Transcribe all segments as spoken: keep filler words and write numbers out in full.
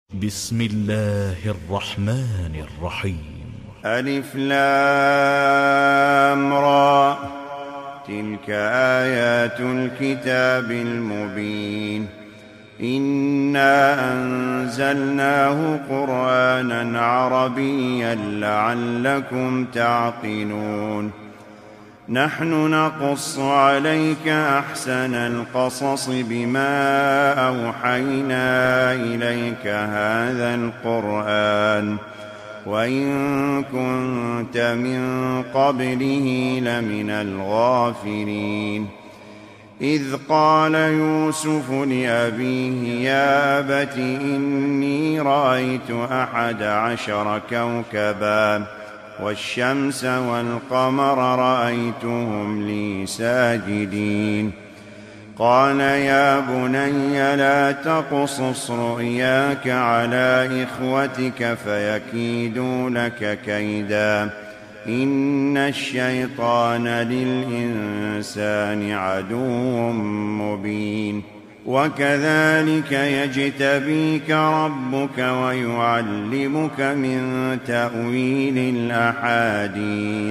بسم الله الرحمن الرحيم. ألف لام را، تلك آيات الكتاب المبين. إنا أنزلناه قرآنا عربيا لعلكم تعقلون. نحن نقص عليك أحسن القصص بما أوحينا إليك هذا القرآن وإن كنت من قبله لمن الغافلين. إذ قال يوسف لأبيه يا أبت إني رأيت أحد عشر كوكبا والشمس والقمر رأيتهم لي ساجدين. قال يا بني لا تقصص رؤياك على إخوتك فيكيدوا لك كيدا إن الشيطان للإنسان عدو مبين. وكذلك يجتبيك ربك ويعلمك من تأويل الأحاديث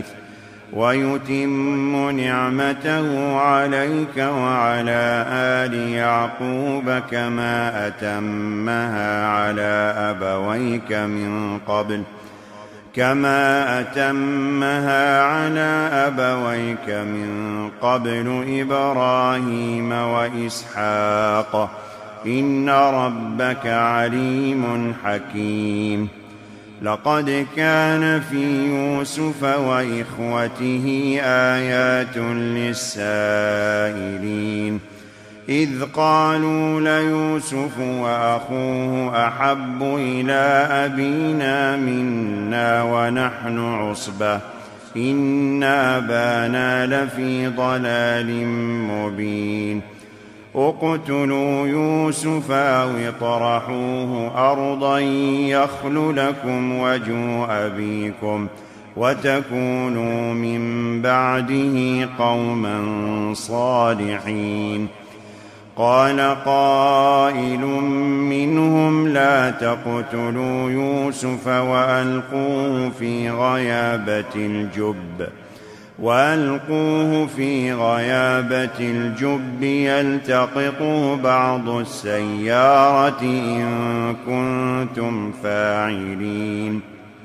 ويتم نعمته عليك وعلى آل يعقوب كما أتمها على أبويك من قبل كما أتمها على أبويك من قبل إبراهيم وإسحاق إن ربك عليم حكيم. لقد كان في يوسف وإخوته آيات للسائلين إذ قالوا ليوسف وأخوه أحب إلى أبينا منا ونحن عصبة إن أبانا لفي ضلال مبين. اقتلوا يوسف أو اطرحوه أرضا يخل لكم وجه أبيكم وتكونوا من بعده قوما صالحين. قال قائل منهم لا تقتلوا يوسف وألقوه في غيابة الجب وألقوه في غيابة الجب يلتقطه بعض السيارة إن كنتم فاعلين.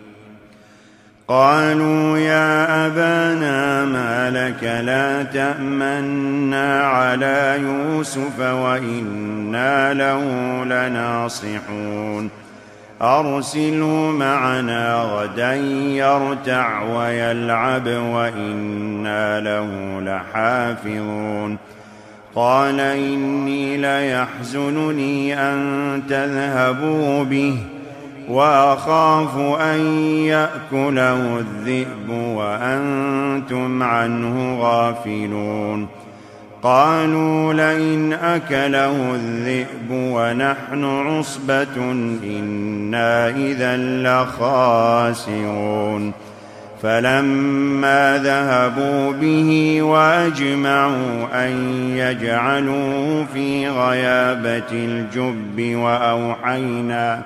قالوا يا أبانا ما لك لا تأمنا على يوسف وإنا له لناصحون. أرسله معنا غدا يرتع ويلعب وإنا له لحافظون. قال إني ليحزنني أن تذهبوا به وأخاف أن يأكله الذئب وأنتم عنه غافلون. قالوا لئن أكله الذئب ونحن عصبة إنا إذا لخاسرون. فلما ذهبوا به وأجمعوا أن يجعلوه في غيابة الجب وأوحينا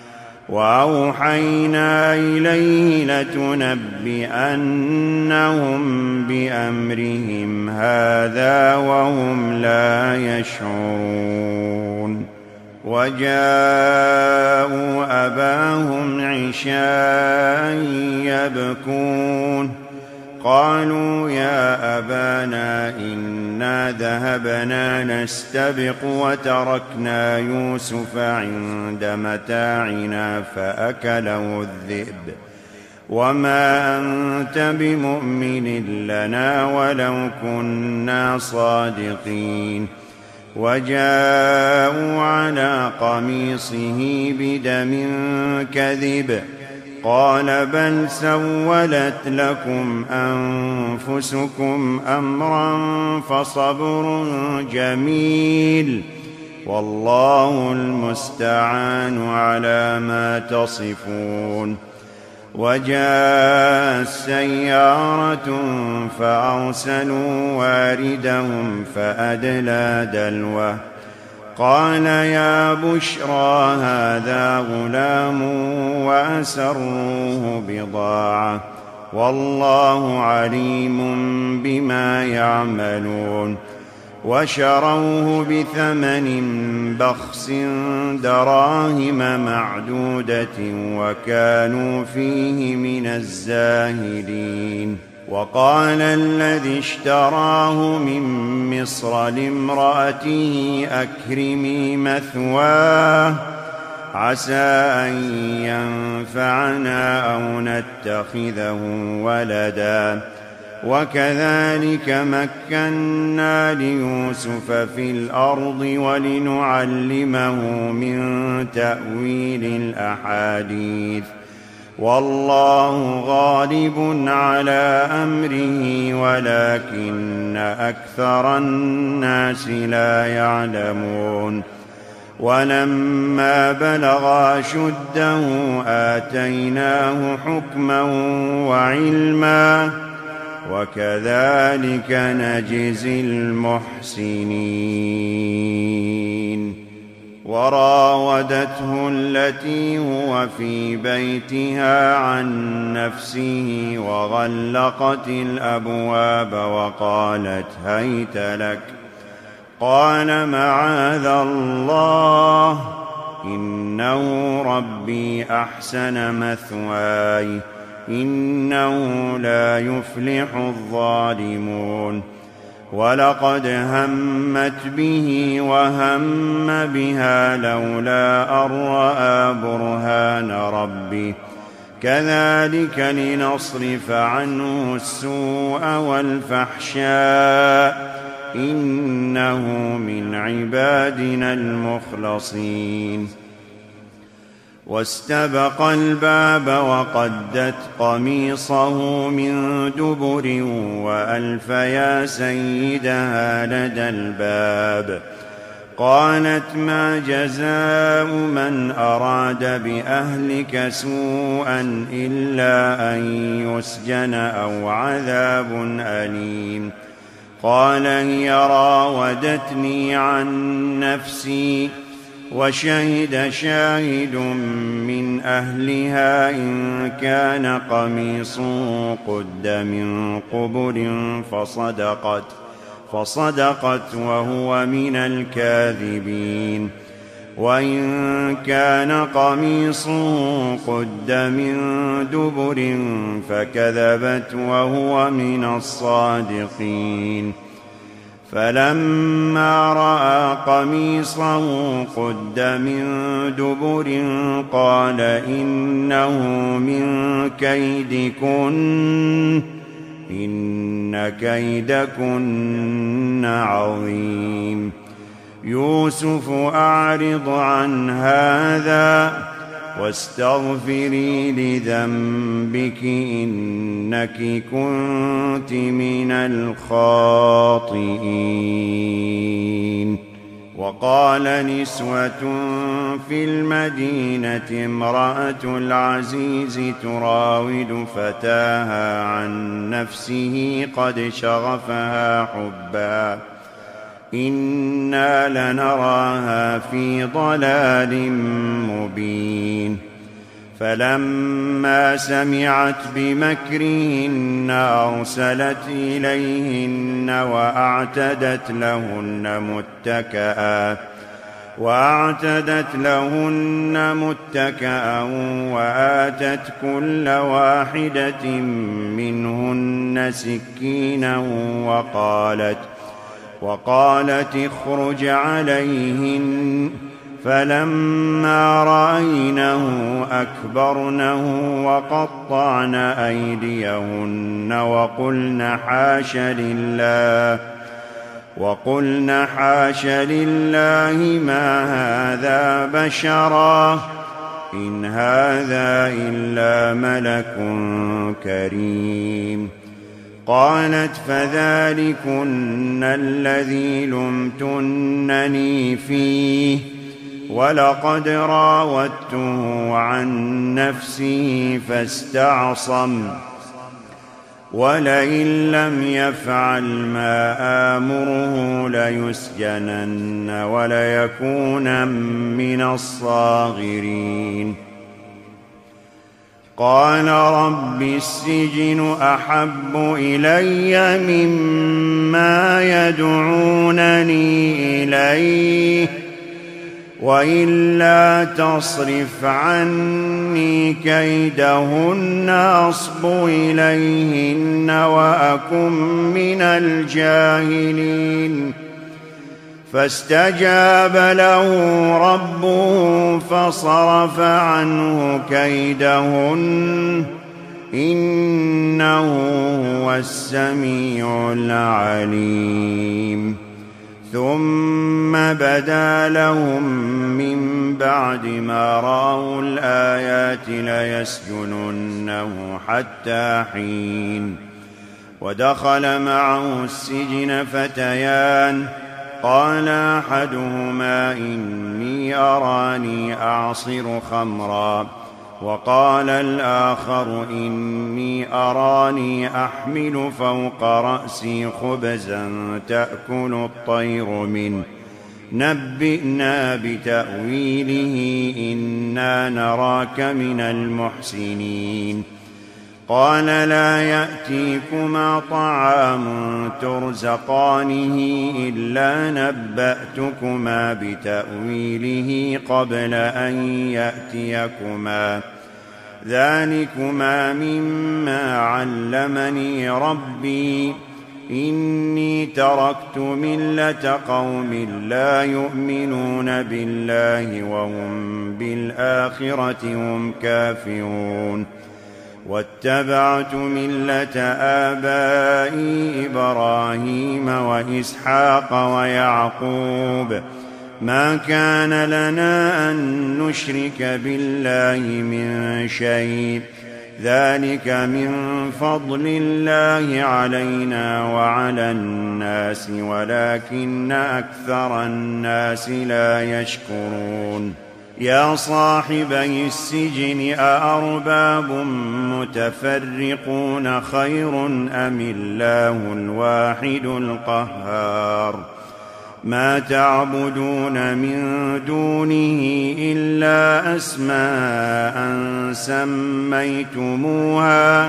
وأوحينا إليه لتنبئنهم بأمرهم هذا وهم لا يشعرون. وجاءوا أباهم عشاء يبكون. قالوا يا أبانا إنا ذهبنا نستبق وتركنا يوسف عند متاعنا فأكله الذئب وما أنت بمؤمن لنا ولو كنا صادقين. وجاءوا على قميصه بدم كذب قال بل سولت لكم أنفسكم أمرا فصبر جميل والله المستعان على ما تصفون. وجاء السيارة فأرسلوا واردهم فأدلى دلوه قال يا بشرى هذا غلام وأسروه بضاعة والله عليم بما يعملون وشروه بثمن بخس دراهم معدودة وكانوا فيه من الزاهدين وقال الذي اشتراه من مصر لامرأته أكرمي مثواه عسى أن ينفعنا أو نتخذه ولدا وكذلك مكنا ليوسف في الأرض ولنعلمه من تأويل الأحاديث والله غالب على أمره ولكن أكثر الناس لا يعلمون ولما بلغ أشده آتيناه حكما وعلما وكذلك نجزي المحسنين وراودته التي هو في بيتها عن نفسه وغلقت الأبواب وقالت هيت لك قال معاذ الله إنه ربي أحسن مثواي إنه لا يفلح الظالمون ولقد همت به وهم بها لولا أن رأى برهان ربه كذلك لنصرف عنه السوء والفحشاء إنه من عبادنا المخلصين واستبق الباب وقدت قميصه من دبر وألف يا سيدها لدى الباب قالت ما جزاء من أراد بأهلك سوءا إلا أن يسجن أو عذاب أليم قال هي راودتني عن نفسي وشهد شاهد من أهلها إن كان قميصه قد من قبل فصدقت فصدقت وهو من الكاذبين وإن كان قميصه قد من دبر فكذبت وهو من الصادقين فلما رأى قميصه قد من دبر قال إنه من كيدكن إن كيدكن عظيم يوسف أعرض عن هذا واستغفري لذنبك إنك كنت من الخاطئين وقال نسوة في المدينة امرأة العزيز تراود فتاها عن نفسه قد شغفها حبا إنا لنراها في ضلال مبين فلما سمعت بمكرهن أرسلت إليهن وأعتدت لهن متكئا وأعتدت لهن متكئا وآتت كل واحدة منهن سكينا وقالت وقالت اخرج عليهن فلما رأينه أكبرنه وقطعن أيديهن وقلن حاش لله وقلن حاش لله ما هذا بشرا إن هذا إلا ملك كريم قالت فذلكن الذي لمتنني فيه ولقد راودته عن نفسه فاستعصم ولئن لم يفعل ما آمره ليسجنن وليكونن من الصاغرين قال رب السجن أحب إلي مما يدعونني إليه وإلا تصرف عني كيدهن أصب إليهن وأكن من الجاهلين فاستجاب له ربه فصرف عنه كيدهن إنه هو السميع العليم ثم بدا لهم من بعد ما رأوا الآيات ليسجننه حتى حين ودخل معه السجن فتيان قال أحدهما إني أراني أعصر خمرا وقال الآخر إني أراني أحمل فوق رأسي خبزا تأكل الطير منه نبئنا بتأويله إنا نراك من المحسنين قال لا يأتيكما طعام ترزقانه إلا نبأتكما بتأويله قبل أن يأتيكما ذلكما مما علمني ربي إني تركت ملة قوم لا يؤمنون بالله وهم بالآخرة هم كافرون واتبعت ملة آبائي إبراهيم وإسحاق ويعقوب ما كان لنا أن نشرك بالله من شيء ذلك من فضل الله علينا وعلى الناس ولكن أكثر الناس لا يشكرون يا صاحبي السجن أأرباب متفرقون خير أم الله الواحد القهار ما تعبدون من دونه إلا أسماء سميتموها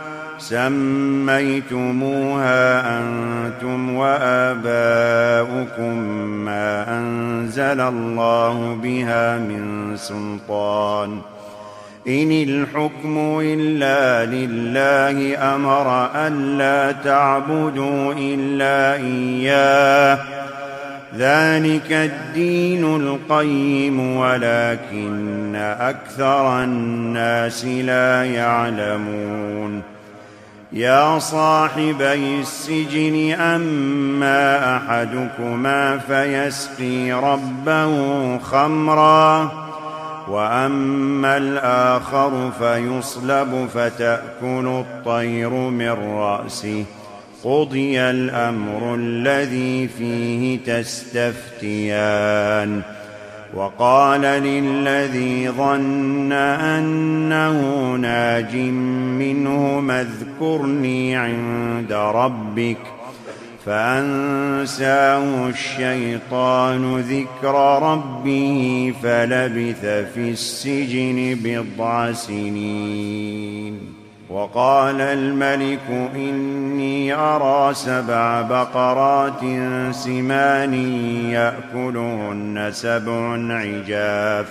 سميتموها أنتم وآباؤكم ما أنزل الله بها من سلطان إن الحكم إلا لله أمر ألا تعبدوا إلا إياه ذلك الدين القيم ولكن أكثر الناس لا يعلمون يا صاحبي السجن أما أحدكما فيسقي ربه خمرا وأما الآخر فيصلب فتأكل الطير من رأسه قضي الأمر الذي فيه تستفتيان وقال للذي ظن أنه ناج منهما اذكرني عند ربك فأنساه الشيطان ذكر ربه فلبث في السجن بضع سنين وقال الملك إني أرى سبع بقرات سمان يأكلهن سبع عجاف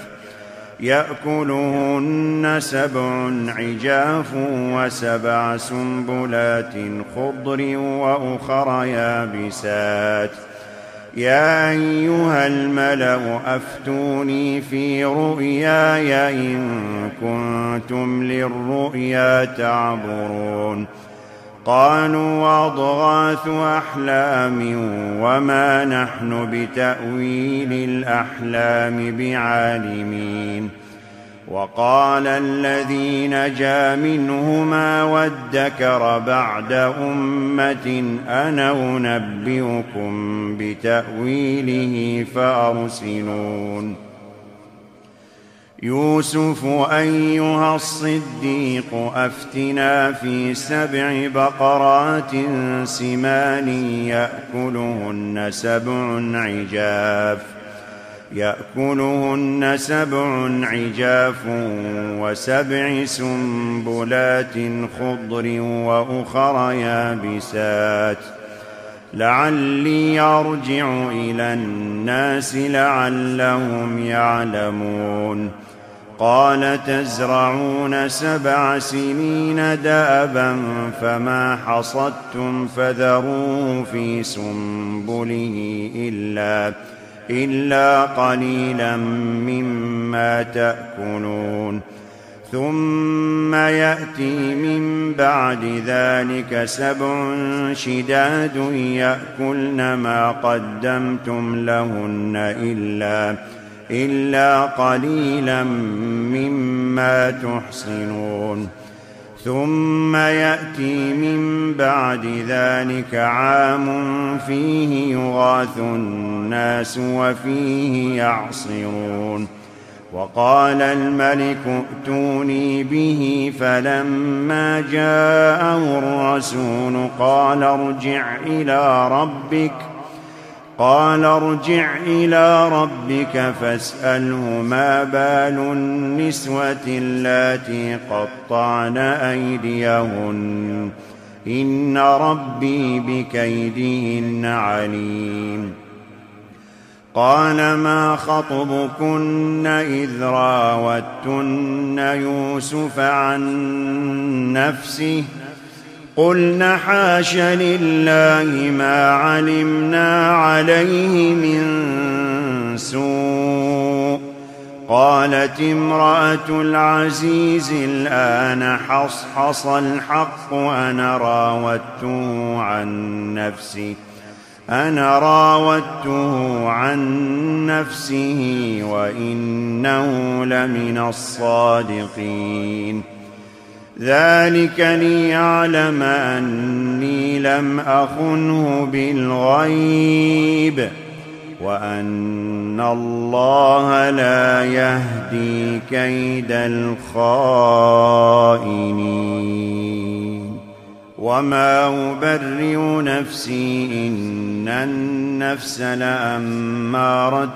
يأكلهن سبع عجاف وسبع سنبلات خضر وأخر يابسات يا أيها الملأ أفتوني في رؤياي إن كنتم للرؤيا تعبرون قالوا أضغاث أحلام وما نحن بتأويل الأحلام بعالمين وقال الذي نجا منهما وادكر بعد أمة أنا أنبئكم بتأويله فأرسلون يوسف أيها الصديق أفتنا في سبع بقرات سمان يأكلهن سبع عجاف يأكلهن سبع عجاف وسبع سنبلات خضر وأخر يابسات لعلي أرجع إلى الناس لعلهم يعلمون قال تزرعون سبع سنين دأبا فما حصدتم فذروه في سنبله إلا إلا قليلا مما تأكلون ثم يأتي من بعد ذلك سبع شداد يأكلن ما قدمتم لهن إلا إلا قليلا مما تحصنون ثم يأتي من بعد ذلك عام فيه يغاث الناس وفيه يعصرون وقال الملك ائتوني به فلما جاءه الرسول قال ارجع إلى ربك قال ارجع إلى ربك فاسأله ما بال النسوة اللاتي قطعن أيديهن إن ربي بكيدهن عليم قال ما خطبكن إذ راوتن يوسف عن نفسه قلن حاش لله ما علمنا عليه من سوء قالت امرأة العزيز الآن حصحص الحق أنا راودته عن نفسه أنا راودته عن نفسه وإنه لمن الصادقين ذلك ليعلم أني لم أخنه بالغيب وأن الله لا يهدي كيد الخائنين وما أبرئ نفسي إن النفس لأمارة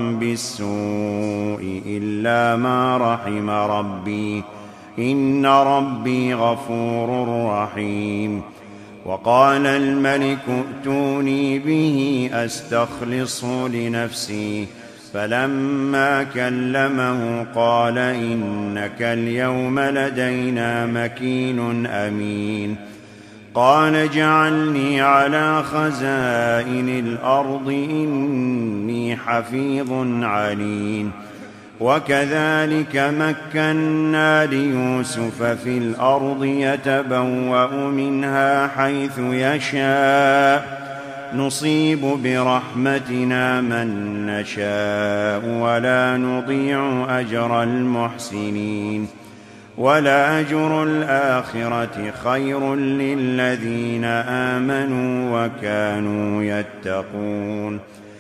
بالسوء إلا ما رحم ربي إن ربي غفور رحيم وقال الملك ائتوني به أستخلصه لنفسي فلما كلمه قال إنك اليوم لدينا مكين أمين قال اجعلني على خزائن الأرض إني حفيظ عليم وكذلك مكنا ليوسف في الأرض يتبوأ منها حيث يشاء نصيب برحمتنا من نشاء ولا نضيع أجر المحسنين ولأجر الآخرة خير للذين آمنوا وكانوا يتقون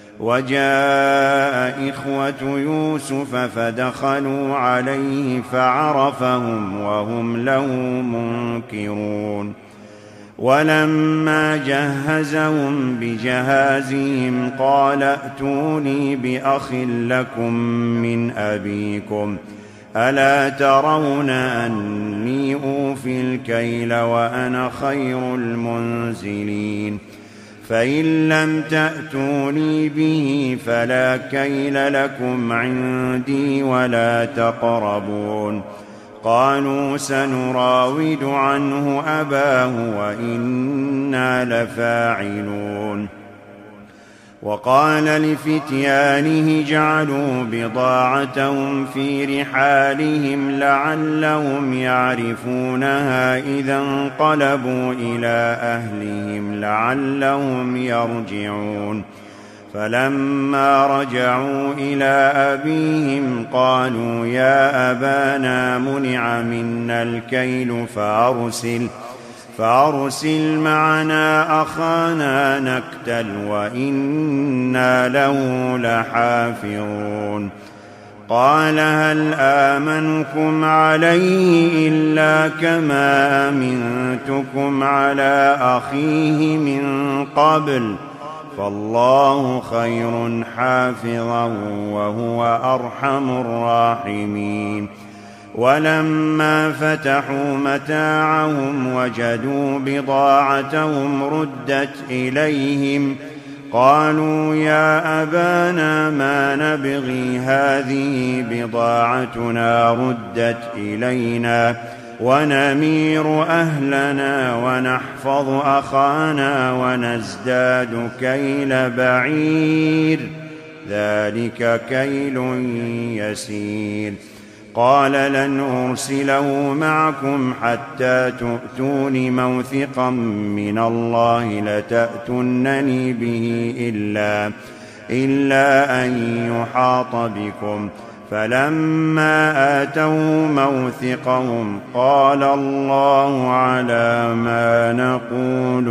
وجاء إخوة يوسف فدخلوا عليه فعرفهم وهم له منكرون ولما جهزهم بجهازهم قال ائتوني بأخ لكم من أبيكم ألا ترون أني أوفي الكيل وأنا خير المنزلين فإن لم تأتوني به فلا كيل لكم عندي ولا تقربون قالوا سنراود عنه أباه وإنا لفاعلون وقال لفتيانه جعلوا بضاعتهم في رحالهم لعلهم يعرفونها إذا انقلبوا إلى أهلهم لعلهم يرجعون فلما رجعوا إلى أبيهم قالوا يا أبانا منع منا الكيل فأرسل فأرسل معنا أخانا نكتل وإنا له لحافظون قال هل آمنكم عليه إلا كما أمنتكم على أخيه من قبل فالله خير حافظا وهو أرحم الراحمين ولما فتحوا متاعهم وجدوا بضاعتهم ردت إليهم قالوا يا أبانا ما نبغي هذه بضاعتنا ردت إلينا ونمير أهلنا ونحفظ أخانا ونزداد كيل بعير ذلك كيل يسير قال لن أرسله معكم حتى تؤتون موثقا من الله لتأتونني به إلا, إلا أن يحاط بكم فلما آتوا موثقهم قال الله على ما نقول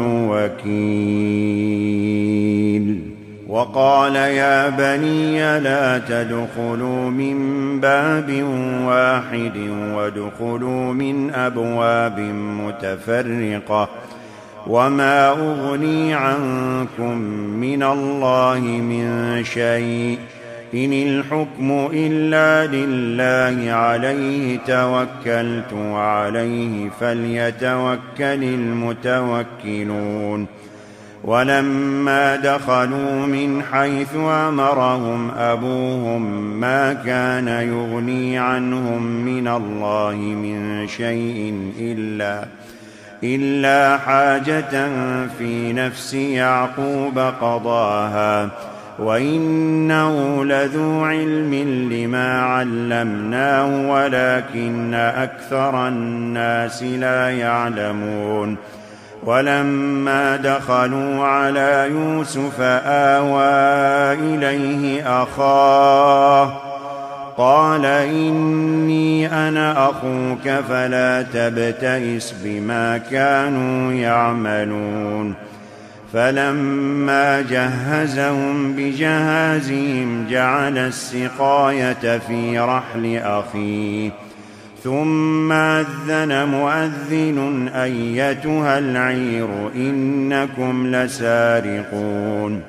وكيل وقال يا بني لا تدخلوا من باب واحد وادخلوا من أبواب متفرقة وما أغني عنكم من الله من شيء إن الحكم إلا لله عليه توكلت وعليه فليتوكل المتوكلون ولما دخلوا من حيث أمرهم أبوهم ما كان يغني عنهم من الله من شيء إلا, إلا حاجة في نفس يعقوب قضاها وإنه لذو علم لما علمناه ولكن أكثر الناس لا يعلمون ولما دخلوا على يوسف آوى إليه أخاه قال إني أنا أخوك فلا تبتئس بما كانوا يعملون فلما جهزهم بجهازهم جعل السقاية في رحل أخيه ثم أذن مؤذن أيتها العير إنكم لسارقون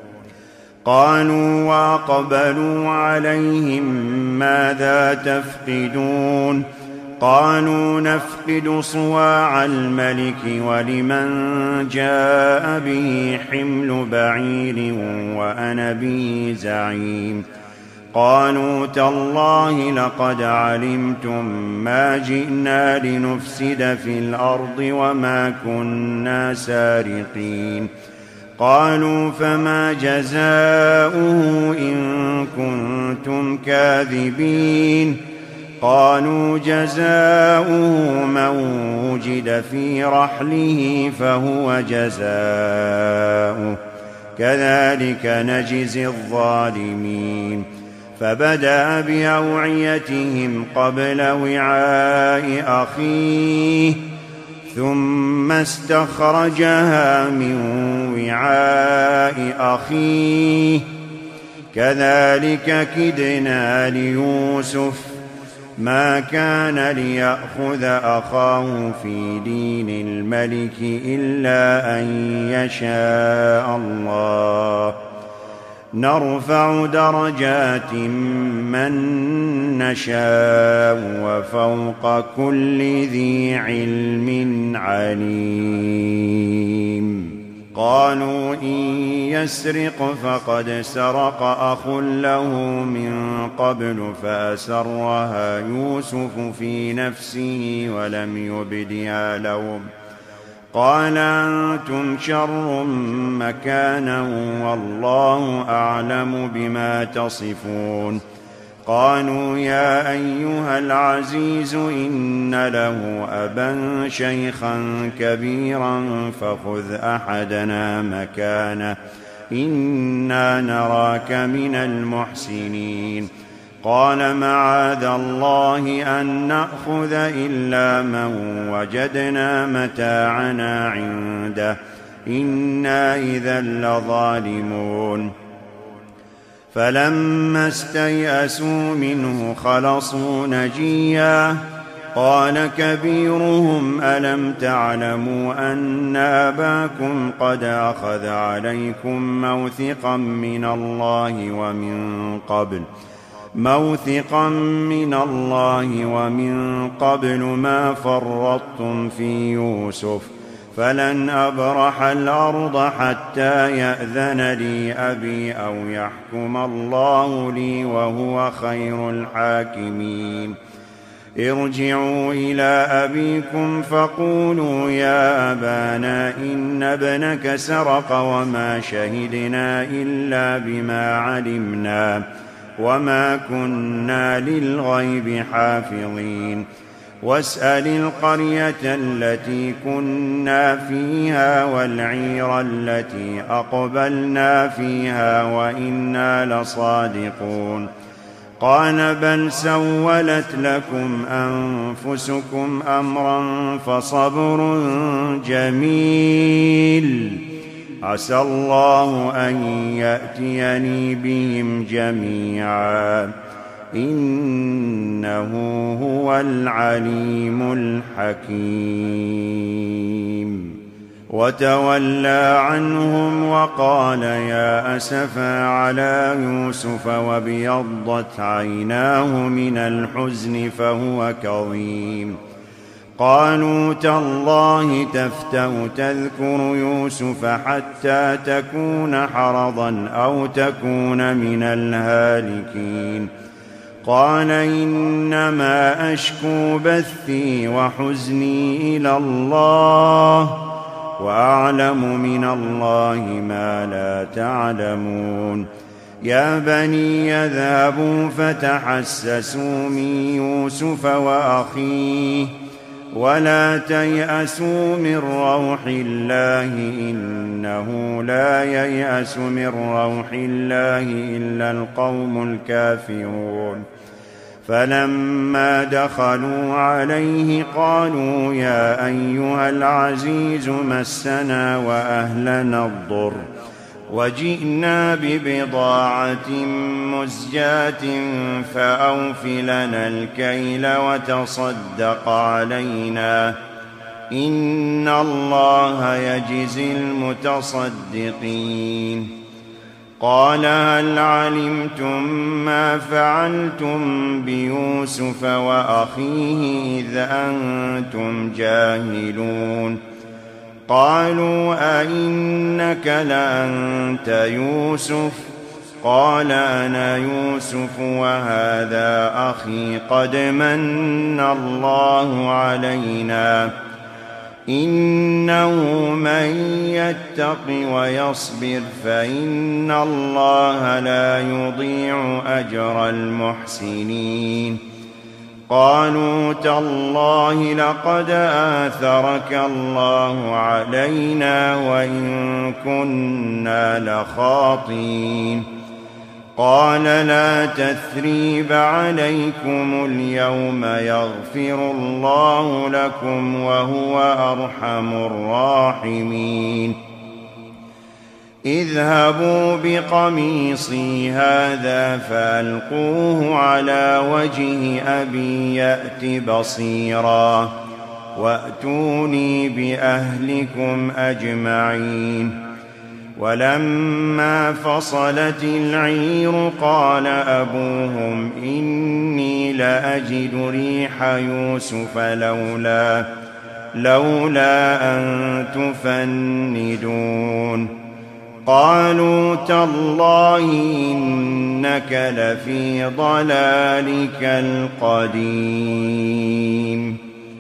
قالوا وأقبلوا عليهم ماذا تفقدون قالوا نفقد صواع الملك ولمن جاء به حمل بعير وأنا به زعيم قالوا تالله لقد علمتم ما جئنا لنفسد في الأرض وما كنا سارقين قالوا فما جزاؤه إن كنتم كاذبين قالوا جزاؤه من وجد في رحله فهو جزاؤه كذلك نجزي الظالمين فبدأ بأوعيتهم قبل وعاء أخيه ثم استخرجها من وعاء أخيه كذلك كدنا ليوسف ما كان ليأخذ أخاه في دين الملك إلا أن يشاء الله نرفع درجات من نشاء وفوق كل ذي علم عليم قالوا إن يسرق فقد سرق أخ له من قبل فأسرها يوسف في نفسه ولم يبدها لهم قال أنتم شر مكانا والله أعلم بما تصفون قالوا يا أيها العزيز إن له أبا شيخا كبيرا فخذ أحدنا مكانه إنا نراك من المحسنين قال معاذ الله أن نأخذ إلا من وجدنا متاعنا عنده إنا إذا لظالمون فلما استيئسوا منه خلصوا نجيا قال كبيرهم ألم تعلموا أن أباكم قد أخذ عليكم موثقا من الله ومن قبل موثقا من الله ومن قبل ما فرطتم في يوسف فلن أبرح الأرض حتى يأذن لي أبي أو يحكم الله لي وهو خير الحاكمين ارجعوا إلى أبيكم فقولوا يا أبانا إن ابنك سرق وما شهدنا إلا بما علمنا وما كنا للغيب حافظين واسأل القرية التي كنا فيها والعير التي أقبلنا فيها وإنا لصادقون قال بل سولت لكم أنفسكم أمرا فصبر جميل عسى الله أن يأتيني بهم جميعا إنه هو العليم الحكيم وتولى عنهم وقال يا أسفا على يوسف وابيضت عيناه من الحزن فهو كظيم قالوا تالله تفتأ تذكر يوسف حتى تكون حرضا أو تكون من الهالكين قال إنما أشكو بثي وحزني إلى الله وأعلم من الله ما لا تعلمون يا بني اذهبوا فتحسسوا من يوسف وأخيه ولا تيأسوا من روح الله إنه لا ييأس من روح الله إلا القوم الكافرون فلما دخلوا عليه قالوا يا أيها العزيز مسنا وأهلنا الضر وجئنا ببضاعة مزجاة فأوف لنا الكيل وتصدق علينا إن الله يجزي المتصدقين قال هل علمتم ما فعلتم بيوسف وأخيه إذ أنتم جاهلون قالوا أئنك لأنت يوسف قال أنا يوسف وهذا أخي قد من الله علينا إنه من يتق ويصبر فإن الله لا يضيع أجر المحسنين قالوا تالله لقد آثرك الله علينا وإن كنا لخاطئين قال لا تثريب عليكم اليوم يغفر الله لكم وهو أرحم الراحمين اذهبوا بقميصي هذا فألقوه على وجه أبي يأت بصيرا وأتوني بأهلكم أجمعين ولما فصلت العير قال أبوهم إني لأجد ريح يوسف لولا لولا أن تفندون قالوا تالله إنك لفي ضلالك القديم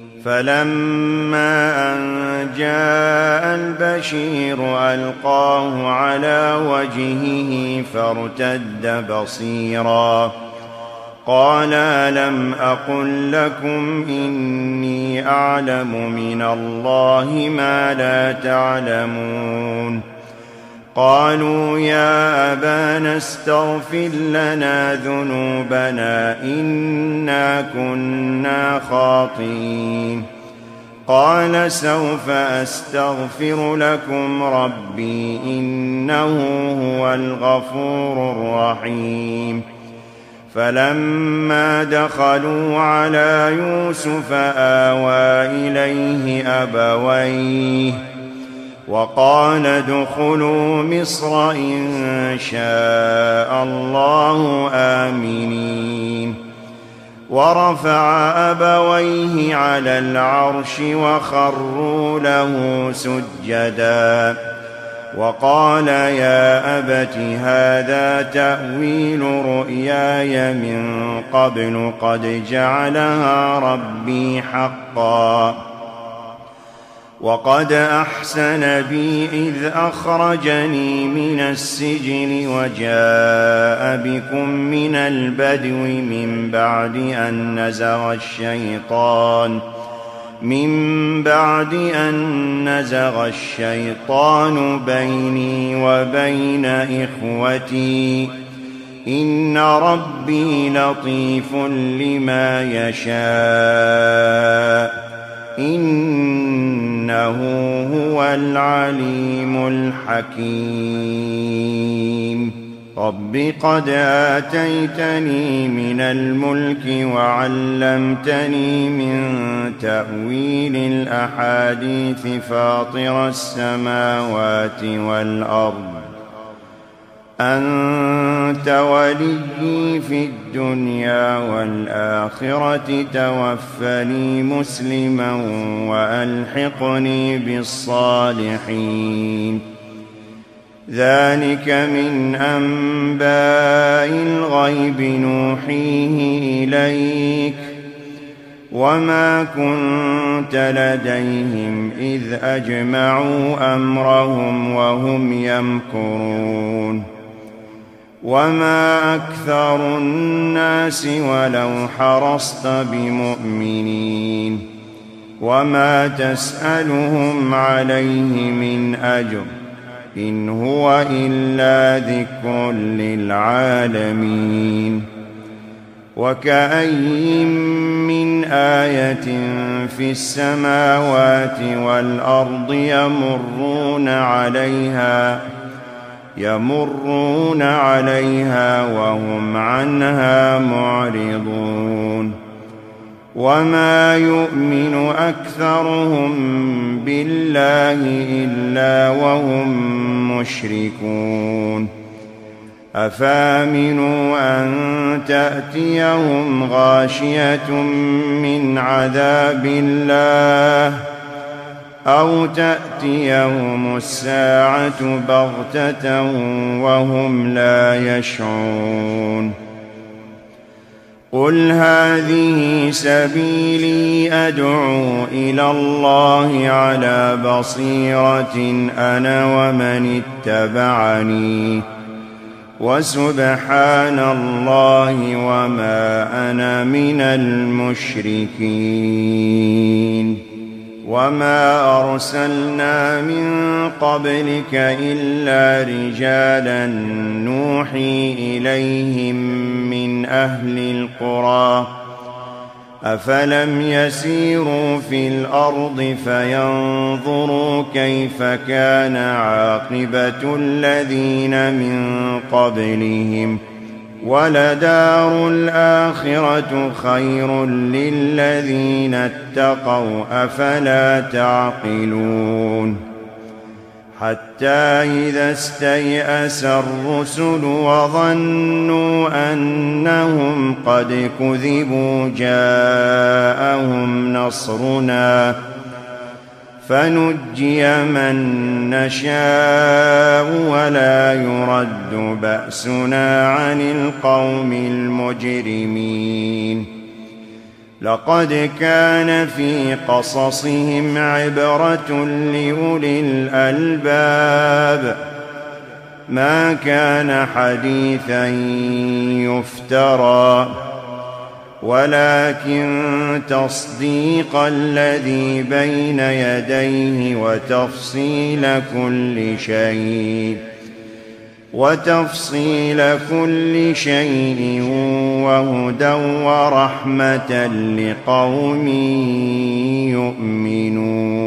فلما أن جاء البشير ألقاه على وجهه فارتد بصيرا قال ألم أقل لكم إني أعلم من الله ما لا تعلمون قالوا يا أبانا استغفر لنا ذنوبنا إنا كنا خاطئين قال سوف أستغفر لكم ربي إنه هو الغفور الرحيم. فلما دخلوا على يوسف آوى إليه أبويه وقال ادخلوا مصر إن شاء الله آمنين. ورفع أبويه على العرش وخروا له سجدا وقال يا أبت هذا تأويل رؤياي من قبل قد جعلها ربي حقا وقد أحسن بي إذ أخرجني من السجن وجاء بكم من البدو من بعد أن نزغ الشيطان من بعد أن نزغ الشيطان بيني وبين إخوتي إن ربي لطيف لما يشاء إنه هو العليم الحكيم. رب قد آتيتني من الملك وعلمتني من تأويل الأحاديث فاطر السماوات والأرض أنت وليي في الدنيا والآخرة توفني مسلما وألحقني بالصالحين. ذلك من أنباء الغيب نوحيه إليك وما كنت لديهم إذ أجمعوا أمرهم وهم يمكرون. وما أكثر الناس ولو حرصت بمؤمنين وما تسألهم عليه من أجر إن هو إلا ذكر للعالمين. وكأين من آية في السماوات والأرض يمرون عليها يمرون عليها وهم عنها معرضون. وما يؤمن أكثرهم بالله إلا وهم مشركون. أفامنوا أن تأتيهم غاشية من عذاب الله أو تأتيهم الساعة بغتة وهم لا يشعرون. قل هذه سبيلي أدعو إلى الله على بصيرة أنا ومن اتبعني وسبحان الله وما أنا من المشركين. وما أرسلنا من قبلك إلا رجالا نوحي إليهم من أهل القرى أفلم يسيروا في الأرض فينظروا كيف كان عاقبة الذين من قبلهم ولدار الآخرة خير للذين اتقوا أفلا تعقلون. حتى إذا استيأس الرسل وظنوا أنهم قد كذبوا جاءهم نصرنا فنجي من نشاء ولا يرد بأسنا عن القوم المجرمين. لقد كان في قصصهم عبرة لأولي الألباب ما كان حديثا يفترى ولكن تصديق الذي بين يديه وتفصيل كل شيء وتفصيل كل شيء وهدى ورحمة لقوم يؤمنون